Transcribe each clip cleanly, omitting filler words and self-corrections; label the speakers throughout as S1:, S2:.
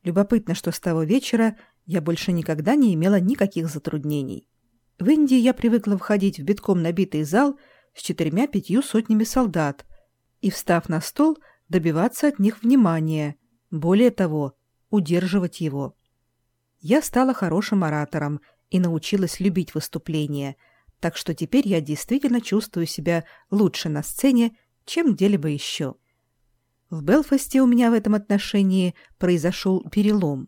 S1: Любопытно, что с того вечера я больше никогда не имела никаких затруднений. В Индии я привыкла входить в битком набитый зал с 4-5 сотнями солдат и, встав на стол, добиваться от них внимания, более того, удерживать его. Я стала хорошим оратором и научилась любить выступления, так что теперь я действительно чувствую себя лучше на сцене, чем где-либо еще. В Белфасте у меня в этом отношении произошел перелом.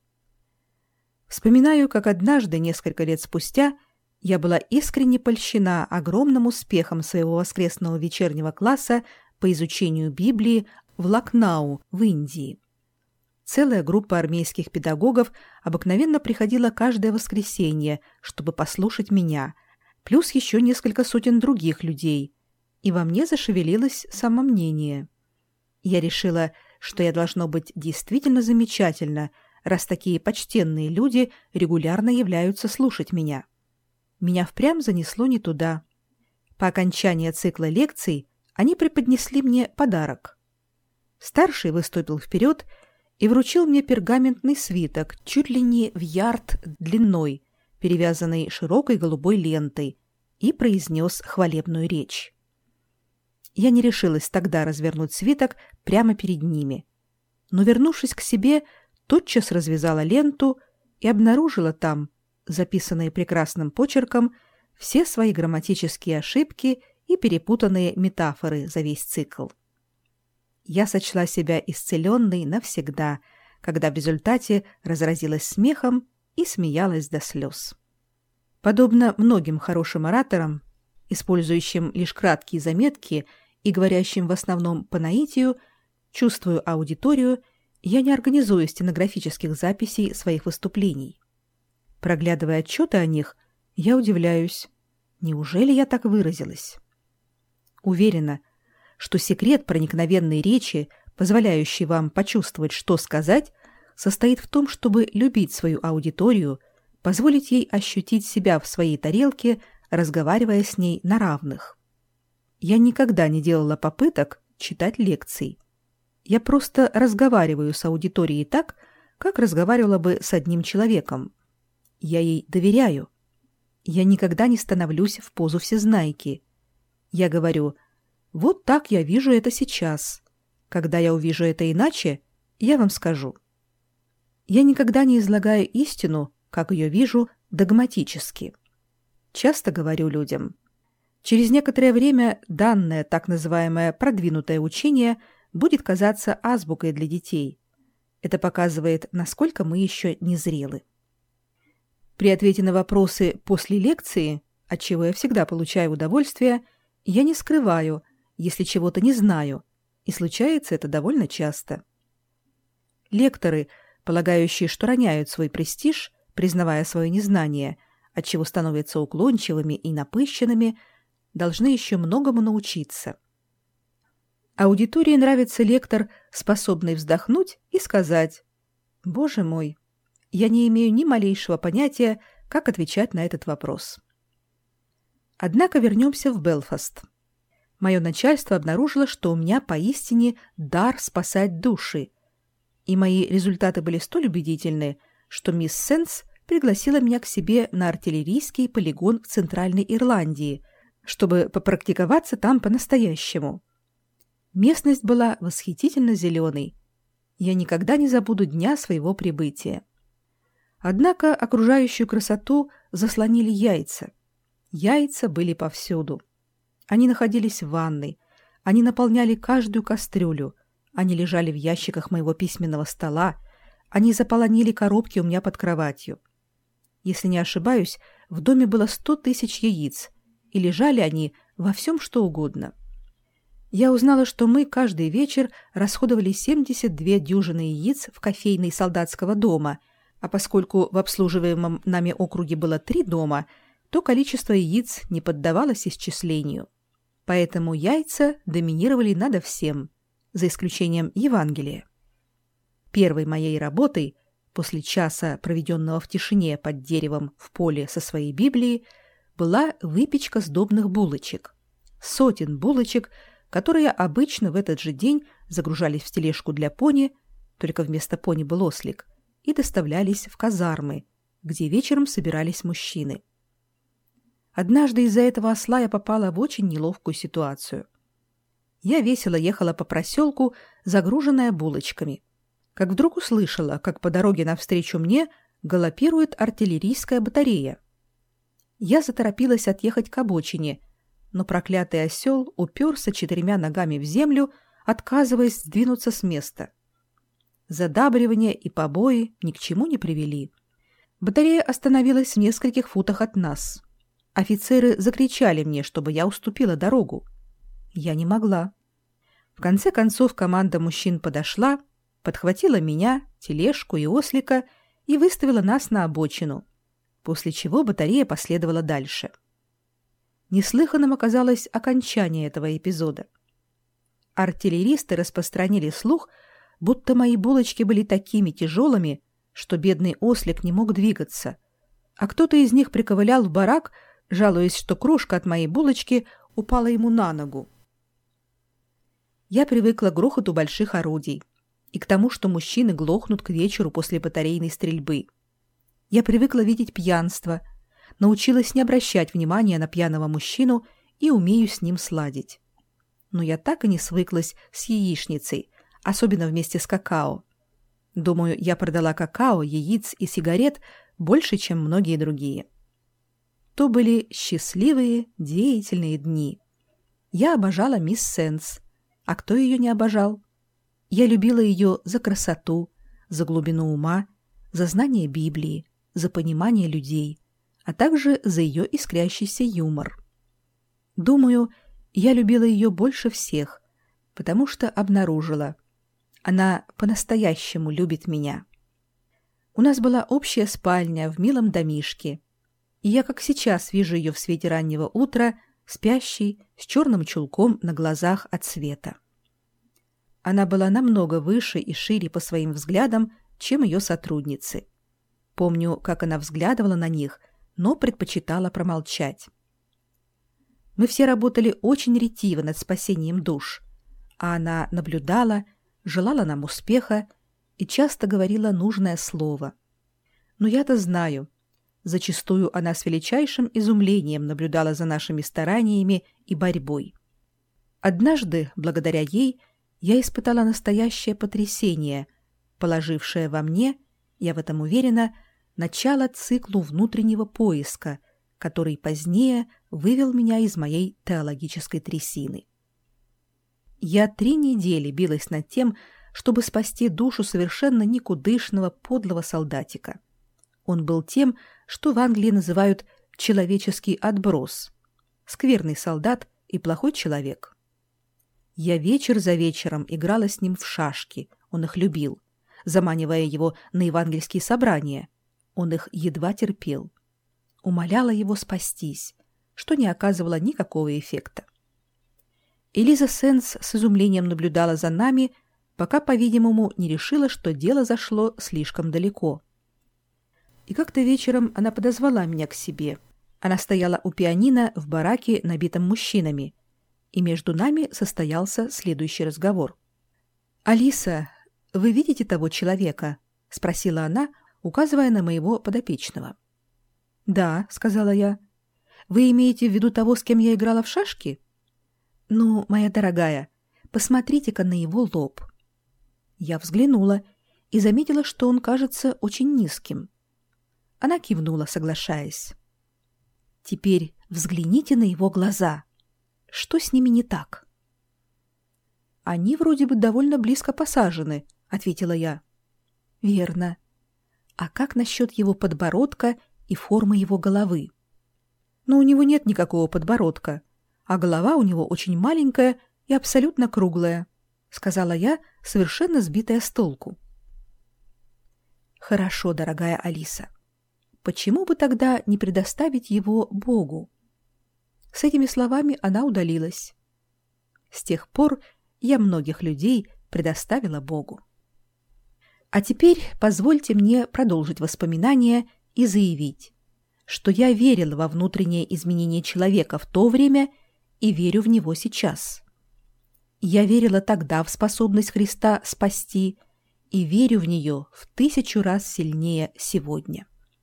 S1: Вспоминаю, как однажды, несколько лет спустя, я была искренне польщена огромным успехом своего воскресного вечернего класса по изучению Библии в Лакнау, в Индии. Целая группа армейских педагогов обыкновенно приходила каждое воскресенье, чтобы послушать меня, плюс еще несколько сотен других людей, и во мне зашевелилось самомнение. Я решила, что я должно быть действительно замечательно, раз такие почтенные люди регулярно являются слушать меня. Меня впрямь занесло не туда. По окончании цикла лекций они преподнесли мне подарок. Старший выступил вперед и вручил мне пергаментный свиток чуть ли не в ярд длиной, перевязанный широкой голубой лентой, и произнес хвалебную речь. Я не решилась тогда развернуть свиток прямо перед ними, но, вернувшись к себе, тотчас развязала ленту и обнаружила там, записанные прекрасным почерком, все свои грамматические ошибки и перепутанные метафоры за весь цикл. Я сочла себя исцеленной навсегда, когда в результате разразилась смехом и смеялась до слез. Подобно многим хорошим ораторам, использующим лишь краткие заметки и говорящим в основном по наитию, чувствую аудиторию, я не организую стенографических записей своих выступлений. Проглядывая отчеты о них, я удивляюсь. Неужели я так выразилась? Уверена, что секрет проникновенной речи, позволяющий вам почувствовать, что сказать, состоит в том, чтобы любить свою аудиторию, позволить ей ощутить себя в своей тарелке, разговаривая с ней на равных. Я никогда не делала попыток читать лекций. Я просто разговариваю с аудиторией так, как разговаривала бы с одним человеком. Я ей доверяю. Я никогда не становлюсь в позу всезнайки. Я говорю: вот так я вижу это сейчас. Когда я увижу это иначе, я вам скажу. Я никогда не излагаю истину, как ее вижу, догматически. Часто говорю людям: через некоторое время данное так называемое продвинутое учение будет казаться азбукой для детей. Это показывает, насколько мы еще не зрелы. При ответе на вопросы после лекции, от чего я всегда получаю удовольствие, я не скрываю, если чего-то не знаю, и случается это довольно часто. Лекторы, полагающие, что роняют свой престиж, признавая свое незнание, отчего становятся уклончивыми и напыщенными, должны еще многому научиться. Аудитории нравится лектор, способный вздохнуть и сказать: «Боже мой, я не имею ни малейшего понятия, как отвечать на этот вопрос». Однако вернемся в Белфаст. Мое начальство обнаружило, что у меня поистине дар спасать души, и мои результаты были столь убедительны, что мисс Сенс пригласила меня к себе на артиллерийский полигон в Центральной Ирландии, чтобы попрактиковаться там по-настоящему. Местность была восхитительно зеленой. Я никогда не забуду дня своего прибытия. Однако окружающую красоту заслонили яйца. Яйца были повсюду. Они находились в ванной, они наполняли каждую кастрюлю, они лежали в ящиках моего письменного стола, они заполонили коробки у меня под кроватью. Если не ошибаюсь, в доме было 100 тысяч яиц, и лежали они во всем, что угодно. Я узнала, что мы каждый вечер расходовали 72 дюжины яиц в кофейной солдатского дома, а поскольку в обслуживаемом нами округе было 3 дома, то количество яиц не поддавалось исчислению. Поэтому яйца доминировали надо всем, за исключением Евангелия. Первой моей работой, после часа, проведенного в тишине под деревом в поле со своей Библией, была выпечка сдобных булочек. Сотен булочек, которые обычно в этот же день загружались в тележку для пони, только вместо пони был ослик, и доставлялись в казармы, где вечером собирались мужчины. Однажды из-за этого осла я попала в очень неловкую ситуацию. Я весело ехала по проселку, загруженная булочками, как вдруг услышала, как по дороге навстречу мне галопирует артиллерийская батарея. Я заторопилась отъехать к обочине, но проклятый осел уперся 4 ногами в землю, отказываясь сдвинуться с места. Задабривание и побои ни к чему не привели. Батарея остановилась в нескольких футах от нас. Офицеры закричали мне, чтобы я уступила дорогу. Я не могла. В конце концов команда мужчин подошла, подхватила меня, тележку и ослика и выставила нас на обочину, после чего батарея последовала дальше. Неслыханным оказалось окончание этого эпизода. Артиллеристы распространили слух, будто мои булочки были такими тяжелыми, что бедный ослик не мог двигаться, а кто-то из них приковылял в барак, жалуясь, что крошка от моей булочки упала ему на ногу. Я привыкла к грохоту больших орудий и к тому, что мужчины глохнут к вечеру после батарейной стрельбы. Я привыкла видеть пьянство, научилась не обращать внимания на пьяного мужчину и умею с ним сладить. Но я так и не свыклась с яичницей, особенно вместе с какао. Думаю, я продала какао, яиц и сигарет больше, чем многие другие. То были счастливые, деятельные дни. Я обожала мисс Сенс. А кто ее не обожал? Я любила ее за красоту, за глубину ума, за знание Библии, за понимание людей, а также за ее искрящийся юмор. Думаю, я любила ее больше всех, потому что обнаружила. Она по-настоящему любит меня. У нас была общая спальня в милом домишке, и я как сейчас вижу ее в свете раннего утра, спящей, с черным чулком на глазах от света. Она была намного выше и шире по своим взглядам, чем ее сотрудницы. Помню, как она взглядывала на них, но предпочитала промолчать. Мы все работали очень ретиво над спасением душ, а она наблюдала, желала нам успеха и часто говорила нужное слово. Но я-то знаю, зачастую она с величайшим изумлением наблюдала за нашими стараниями и борьбой. Однажды, благодаря ей, я испытала настоящее потрясение, положившее во мне, я в этом уверена, начало циклу внутреннего поиска, который позднее вывел меня из моей теологической трясины. Я 3 недели билась над тем, чтобы спасти душу совершенно никудышного подлого солдатика. Он был тем, что в Англии называют «человеческий отброс», скверный солдат и плохой человек. Я вечер за вечером играла с ним в шашки, он их любил, заманивая его на евангельские собрания, он их едва терпел. Умоляла его спастись, что не оказывало никакого эффекта. Элиза Сенс с изумлением наблюдала за нами, пока, по-видимому, не решила, что дело зашло слишком далеко. И как-то вечером она подозвала меня к себе. Она стояла у пианино в бараке, набитом мужчинами, и между нами состоялся следующий разговор. «Алиса, вы видите того человека?» — спросила она, указывая на моего подопечного. «Да», — сказала я. «Вы имеете в виду того, с кем я играла в шашки?» «Ну, моя дорогая, посмотрите-ка на его лоб». Я взглянула и заметила, что он кажется очень низким. Она кивнула, соглашаясь. «Теперь взгляните на его глаза. Что с ними не так?» «Они вроде бы довольно близко посажены», — ответила я. «Верно. А как насчет его подбородка и формы его головы?» «Но у него нет никакого подбородка, а голова у него очень маленькая и абсолютно круглая», — сказала я, совершенно сбитая с толку. «Хорошо, дорогая Алиса. Почему бы тогда не предоставить его Богу?» С этими словами она удалилась. С тех пор я многих людей предоставила Богу. А теперь позвольте мне продолжить воспоминания и заявить, что я верила во внутреннее изменение человека в то время и верю в него сейчас. Я верила тогда в способность Христа спасти и верю в нее в 1000 раз сильнее сегодня.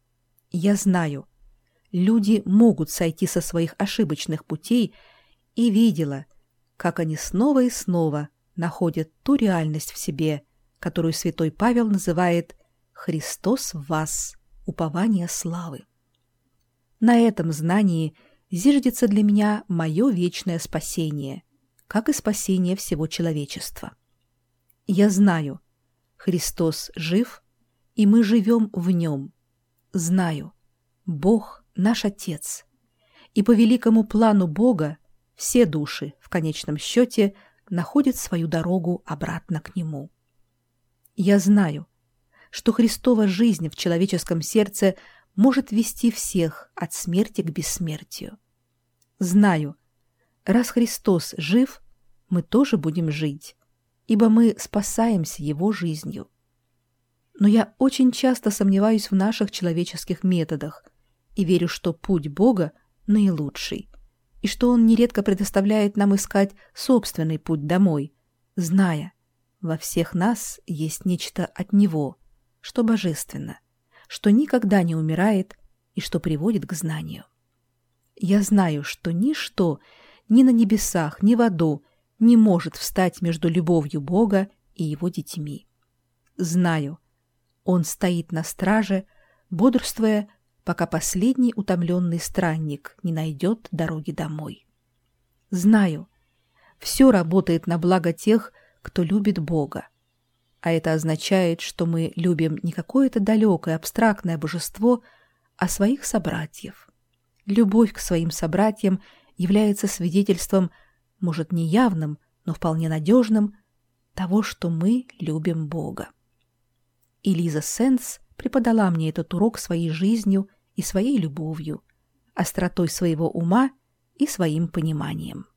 S1: Я знаю, люди могут сойти со своих ошибочных путей, и видела, как они снова и снова находят ту реальность в себе, которую святой Павел называет «Христос в вас, упование славы». На этом знании зиждется для меня мое вечное спасение, как и спасение всего человечества. Я знаю, Христос жив, и мы живем в Нем. Знаю, Бог наш Отец, и по великому плану Бога все души, в конечном счете, находят свою дорогу обратно к Нему. Я знаю, что Христова жизнь в человеческом сердце может вести всех от смерти к бессмертию. Знаю, раз Христос жив, мы тоже будем жить, ибо мы спасаемся Его жизнью. Но я очень часто сомневаюсь в наших человеческих методах и верю, что путь Бога наилучший, и что Он нередко предоставляет нам искать собственный путь домой, зная, во всех нас есть нечто от Него, что божественно, что никогда не умирает и что приводит к знанию. Я знаю, что ничто ни на небесах, ни в аду не может встать между любовью Бога и Его детьми. Знаю, Он стоит на страже, бодрствуя, пока последний утомленный странник не найдет дороги домой. Знаю, все работает на благо тех, кто любит Бога. А это означает, что мы любим не какое-то далекое абстрактное божество, а своих собратьев. Любовь к своим собратьям является свидетельством, может, не явным, но вполне надежным, того, что мы любим Бога. И Лиза Сенс преподала мне этот урок своей жизнью и своей любовью, остротой своего ума и своим пониманием.